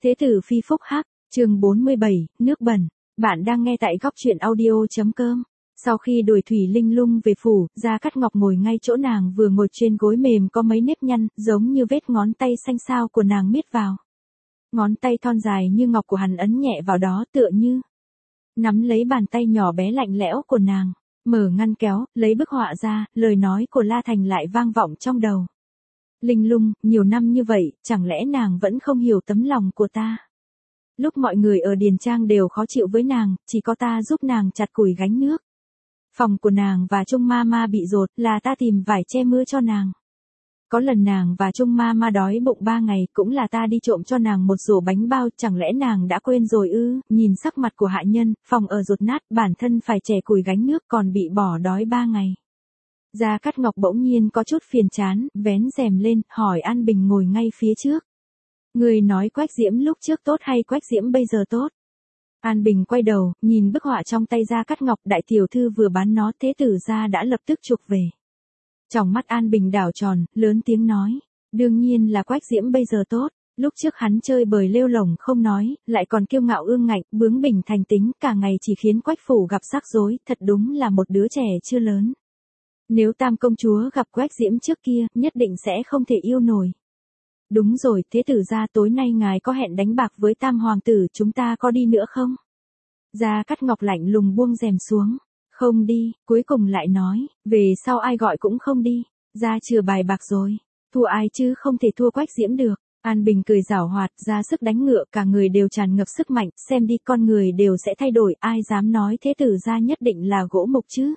Thế tử phi phúc hắc, chương 47, nước bẩn. Bạn đang nghe tại góc truyện audio.com. Sau khi đuổi Thủy Linh Lung về phủ, Gia Cát Ngọc ngồi ngay chỗ nàng vừa ngồi trên gối mềm có mấy nếp nhăn, giống như vết ngón tay xanh xao của nàng miết vào. Ngón tay thon dài như ngọc của hắn ấn nhẹ vào đó tựa như nắm lấy bàn tay nhỏ bé lạnh lẽo của nàng, mở ngăn kéo, lấy bức họa ra, lời nói của La Thành lại vang vọng trong đầu. Linh Lung, nhiều năm như vậy, chẳng lẽ nàng vẫn không hiểu tấm lòng của ta? Lúc mọi người ở Điền Trang đều khó chịu với nàng, chỉ có ta giúp nàng chặt củi gánh nước. Phòng của nàng và Trung Ma Ma bị dột, là ta tìm vải che mưa cho nàng. Có lần nàng và Trung Ma Ma đói bụng 3 ngày, cũng là ta đi trộm cho nàng một rổ bánh bao, chẳng lẽ nàng đã quên rồi ư? Nhìn sắc mặt của hạ nhân, phòng ở dột nát, bản thân phải chẻ củi gánh nước còn bị bỏ đói 3 ngày. Gia Cát Ngọc bỗng nhiên có chút phiền chán, vén rèm lên, hỏi An Bình ngồi ngay phía trước. Người nói Quách Diễm lúc trước tốt hay Quách Diễm bây giờ tốt? An Bình quay đầu, nhìn bức họa trong tay Gia Cát Ngọc, đại tiểu thư vừa bán nó, thế tử gia đã lập tức chuộc về. Trong mắt An Bình đảo tròn, lớn tiếng nói, đương nhiên là Quách Diễm bây giờ tốt. Lúc trước hắn chơi bời lêu lổng không nói, lại còn kiêu ngạo ương ngạnh, bướng bỉnh thành tính, cả ngày chỉ khiến Quách phủ gặp rắc rối, thật đúng là một đứa trẻ chưa lớn. Nếu Tam công chúa gặp Quách Diễm trước kia, nhất định sẽ không thể yêu nổi. Đúng rồi, thế tử gia tối nay ngài có hẹn đánh bạc với Tam hoàng tử, chúng ta có đi nữa không? Gia Cát Ngọc lạnh lùng buông rèm xuống. Không đi, cuối cùng lại nói, về sau ai gọi cũng không đi. Gia chừa bài bạc rồi. Thua ai chứ không thể thua Quách Diễm được. An Bình cười giảo hoạt, ra sức đánh ngựa, cả người đều tràn ngập sức mạnh, xem đi con người đều sẽ thay đổi, ai dám nói thế tử gia nhất định là gỗ mục chứ?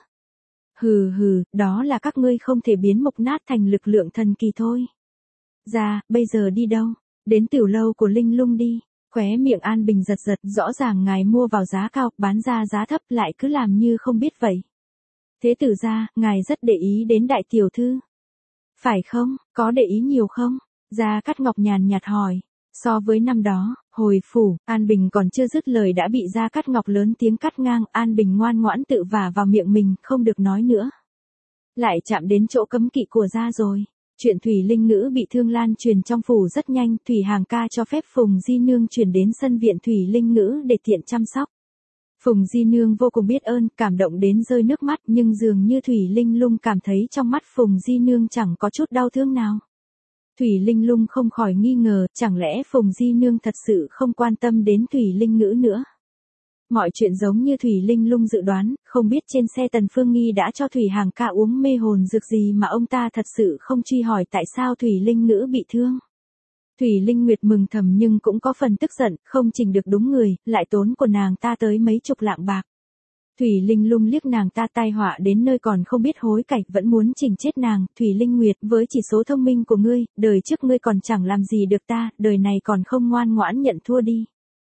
Hừ hừ, đó là các ngươi không thể biến mục nát thành lực lượng thần kỳ thôi. Gia, bây giờ đi đâu? Đến tiểu lâu của Linh Lung đi. Khóe miệng An Bình giật giật, rõ ràng ngài mua vào giá cao, bán ra giá thấp, lại cứ làm như không biết vậy. Thế tử gia, ngài rất để ý đến đại tiểu thư. Phải không, có để ý nhiều không? Gia Cát Ngọc nhàn nhạt hỏi. So với năm đó, hồi phủ, An Bình còn chưa dứt lời đã bị Gia Cát Ngọc lớn tiếng cắt ngang, An Bình ngoan ngoãn tự vả vào miệng mình, không được nói nữa. Lại chạm đến chỗ cấm kỵ của Gia rồi. Chuyện Thủy Linh Ngữ bị thương lan truyền trong phủ rất nhanh, Thủy Hàng ca cho phép Phùng Di Nương chuyển đến sân viện Thủy Linh Ngữ để tiện chăm sóc. Phùng Di Nương vô cùng biết ơn, cảm động đến rơi nước mắt, nhưng dường như Thủy Linh Lung cảm thấy trong mắt Phùng Di Nương chẳng có chút đau thương nào. Thủy Linh Lung không khỏi nghi ngờ, chẳng lẽ Phùng Di Nương thật sự không quan tâm đến Thủy Linh Ngữ nữa. Mọi chuyện giống như Thủy Linh Lung dự đoán, không biết trên xe Tần Phương Nghi đã cho Thủy Hàng ca uống mê hồn dược gì mà ông ta thật sự không truy hỏi tại sao Thủy Linh Ngữ bị thương. Thủy Linh Nguyệt mừng thầm nhưng cũng có phần tức giận, không chỉnh được đúng người, lại tốn của nàng ta tới mấy chục lạng bạc. Thủy Linh Lung liếc nàng ta tai họa đến nơi còn không biết hối cải, vẫn muốn chỉnh chết nàng. Thủy Linh Nguyệt, với chỉ số thông minh của ngươi, đời trước ngươi còn chẳng làm gì được ta, đời này còn không ngoan ngoãn nhận thua đi.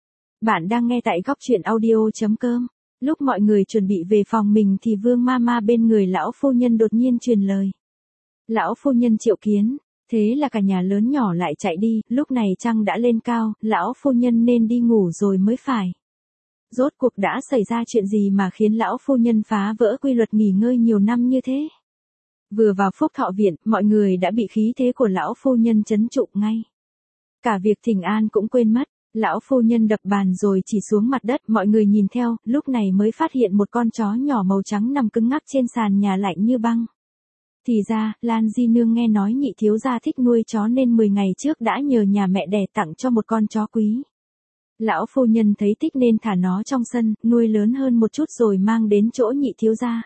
Bạn đang nghe tại góc truyện audio.com. Lúc mọi người chuẩn bị về phòng mình thì Vương Ma Ma bên người lão phu nhân đột nhiên truyền lời. Lão phu nhân triệu kiến, thế là cả nhà lớn nhỏ lại chạy đi, lúc này trăng đã lên cao, lão phu nhân nên đi ngủ rồi mới phải. Rốt cuộc đã xảy ra chuyện gì mà khiến lão phu nhân phá vỡ quy luật nghỉ ngơi nhiều năm như thế? Vừa vào Phúc Thọ viện, mọi người đã bị khí thế của lão phu nhân trấn trụ ngay. Cả việc thỉnh an cũng quên mất. Lão phu nhân đập bàn rồi chỉ xuống mặt đất, mọi người nhìn theo, lúc này mới phát hiện một con chó nhỏ màu trắng nằm cứng ngắc trên sàn nhà lạnh như băng. Thì ra, Lan Di Nương nghe nói nhị thiếu gia thích nuôi chó nên 10 ngày trước đã nhờ nhà mẹ đẻ tặng cho một con chó quý. Lão phu nhân thấy thích nên thả nó trong sân, nuôi lớn hơn một chút rồi mang đến chỗ nhị thiếu gia.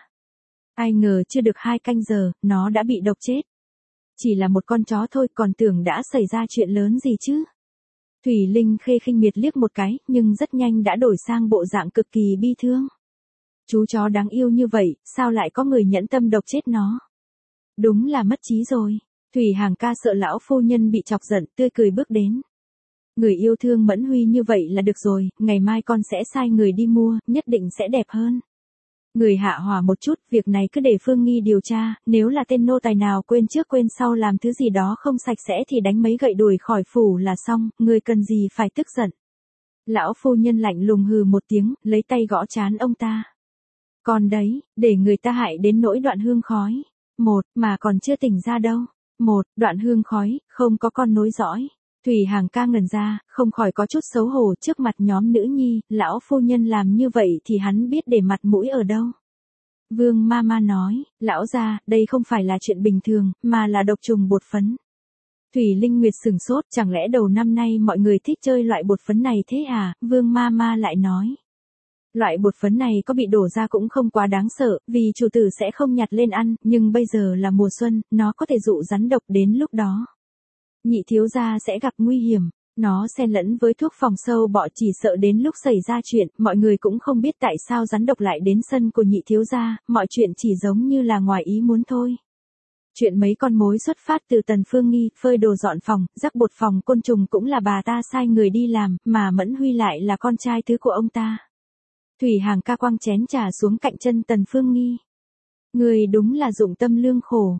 Ai ngờ chưa được 2 canh giờ, nó đã bị độc chết. Chỉ là một con chó thôi, còn tưởng đã xảy ra chuyện lớn gì chứ. Thủy Linh Khê khinh miệt liếc một cái, nhưng rất nhanh đã đổi sang bộ dạng cực kỳ bi thương. Chú chó đáng yêu như vậy, sao lại có người nhẫn tâm độc chết nó? Đúng là mất trí rồi. Thủy Hàng ca sợ lão phu nhân bị chọc giận, tươi cười bước đến. Người yêu thương Mẫn Huy như vậy là được rồi, ngày mai con sẽ sai người đi mua, nhất định sẽ đẹp hơn. Người hạ hỏa một chút, việc này cứ để Phương Nghi điều tra, nếu là tên nô tài nào quên trước quên sau làm thứ gì đó không sạch sẽ thì đánh mấy gậy đuổi khỏi phủ là xong, người cần gì phải tức giận. Lão phu nhân lạnh lùng hừ một tiếng, lấy tay gõ trán ông ta. Còn đấy, để người ta hại đến nỗi Đoạn Hương khói. Một, mà còn chưa tỉnh ra đâu. Một, Đoạn Hương khói, không có con nối dõi. Thủy Hàng ca ngẩn ra, không khỏi có chút xấu hổ trước mặt nhóm nữ nhi, lão phu nhân làm như vậy thì hắn biết để mặt mũi ở đâu. Vương Mama nói, lão gia, đây không phải là chuyện bình thường, mà là độc trùng bột phấn. Thủy Linh Nguyệt sửng sốt, chẳng lẽ đầu năm nay mọi người thích chơi loại bột phấn này thế à? Vương Mama lại nói. Loại bột phấn này có bị đổ ra cũng không quá đáng sợ, vì chủ tử sẽ không nhặt lên ăn, nhưng bây giờ là mùa xuân, nó có thể dụ rắn độc đến lúc đó. Nhị thiếu gia sẽ gặp nguy hiểm, nó xen lẫn với thuốc phòng sâu bọ chỉ sợ đến lúc xảy ra chuyện, mọi người cũng không biết tại sao rắn độc lại đến sân của nhị thiếu gia, mọi chuyện chỉ giống như là ngoài ý muốn thôi. Chuyện mấy con mối xuất phát từ Tần Phương Nghi, phơi đồ dọn phòng, rắc bột phòng côn trùng cũng là bà ta sai người đi làm, mà Mẫn Huy lại là con trai thứ của ông ta. Thủy Hàng ca quăng chén trà xuống cạnh chân Tần Phương Nghi. Người đúng là dụng tâm lương khổ.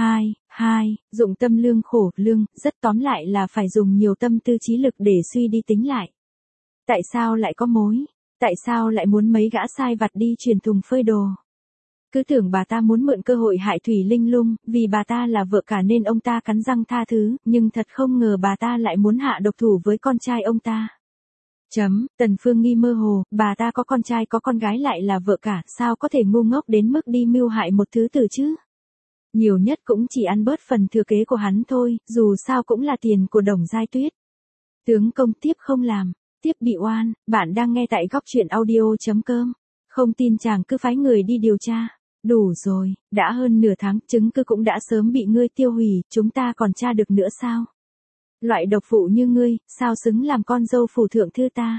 Dụng tâm lương khổ, lương, rất tóm lại là phải dùng nhiều tâm tư trí lực để suy đi tính lại. Tại sao lại có mối? Tại sao lại muốn mấy gã sai vặt đi truyền thùng phơi đồ? Cứ tưởng bà ta muốn mượn cơ hội hại Thủy Linh Lung, vì bà ta là vợ cả nên ông ta cắn răng tha thứ, nhưng thật không ngờ bà ta lại muốn hạ độc thủ với con trai ông ta. Tần Phương Nghi mơ hồ, bà ta có con trai có con gái lại là vợ cả, sao có thể ngu ngốc đến mức đi mưu hại một thứ tử chứ? Nhiều nhất cũng chỉ ăn bớt phần thừa kế của hắn thôi, dù sao cũng là tiền của Đồng Giai Tuyết. Tướng công tiếp không làm, tiếp bị oan, bạn đang nghe tại góc truyện audio.com. Không tin chàng cứ phái người đi điều tra. Đủ rồi, đã hơn nửa tháng, chứng cứ cũng đã sớm bị ngươi tiêu hủy, chúng ta còn tra được nữa sao? Loại độc phụ như ngươi, sao xứng làm con dâu phủ thượng thư ta?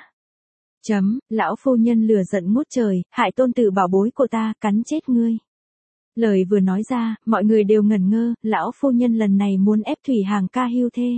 Lão phu nhân lửa giận ngút trời, hại tôn tử bảo bối của ta, cắn chết ngươi. Lời vừa nói ra, mọi người đều ngẩn ngơ, lão phu nhân lần này muốn ép Thủy Hàng ca hưu thê.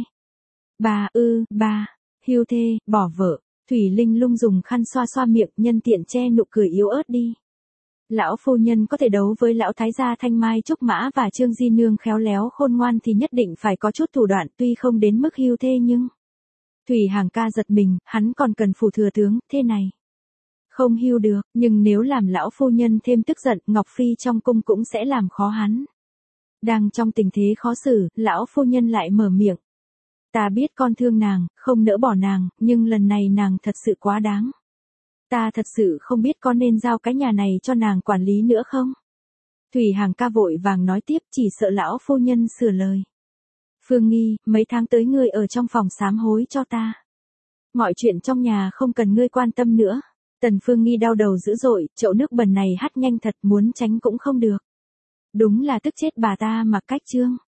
Ba, hưu thê, bỏ vợ. Thủy Linh Lung dùng khăn xoa xoa miệng, nhân tiện che nụ cười yếu ớt đi. Lão phu nhân có thể đấu với lão thái gia Thanh Mai Trúc Mã và Trương Di Nương khéo léo khôn ngoan thì nhất định phải có chút thủ đoạn, tuy không đến mức hưu thê nhưng... Thủy Hàng ca giật mình, hắn còn cần phủ thừa tướng, thế này. Không hưu được, nhưng nếu làm lão phu nhân thêm tức giận, Ngọc Phi trong cung cũng sẽ làm khó hắn. Đang trong tình thế khó xử, lão phu nhân lại mở miệng. Ta biết con thương nàng, không nỡ bỏ nàng, nhưng lần này nàng thật sự quá đáng. Ta thật sự không biết có nên giao cái nhà này cho nàng quản lý nữa không? Thủy Hàng ca vội vàng nói tiếp, chỉ sợ lão phu nhân sửa lời. Phương Nghi, mấy tháng tới ngươi ở trong phòng sám hối cho ta. Mọi chuyện trong nhà không cần ngươi quan tâm nữa. Tần Phương Nghi đau đầu dữ dội, chậu nước bẩn này hắt nhanh thật, muốn tránh cũng không được. Đúng là tức chết bà ta mà cách Trương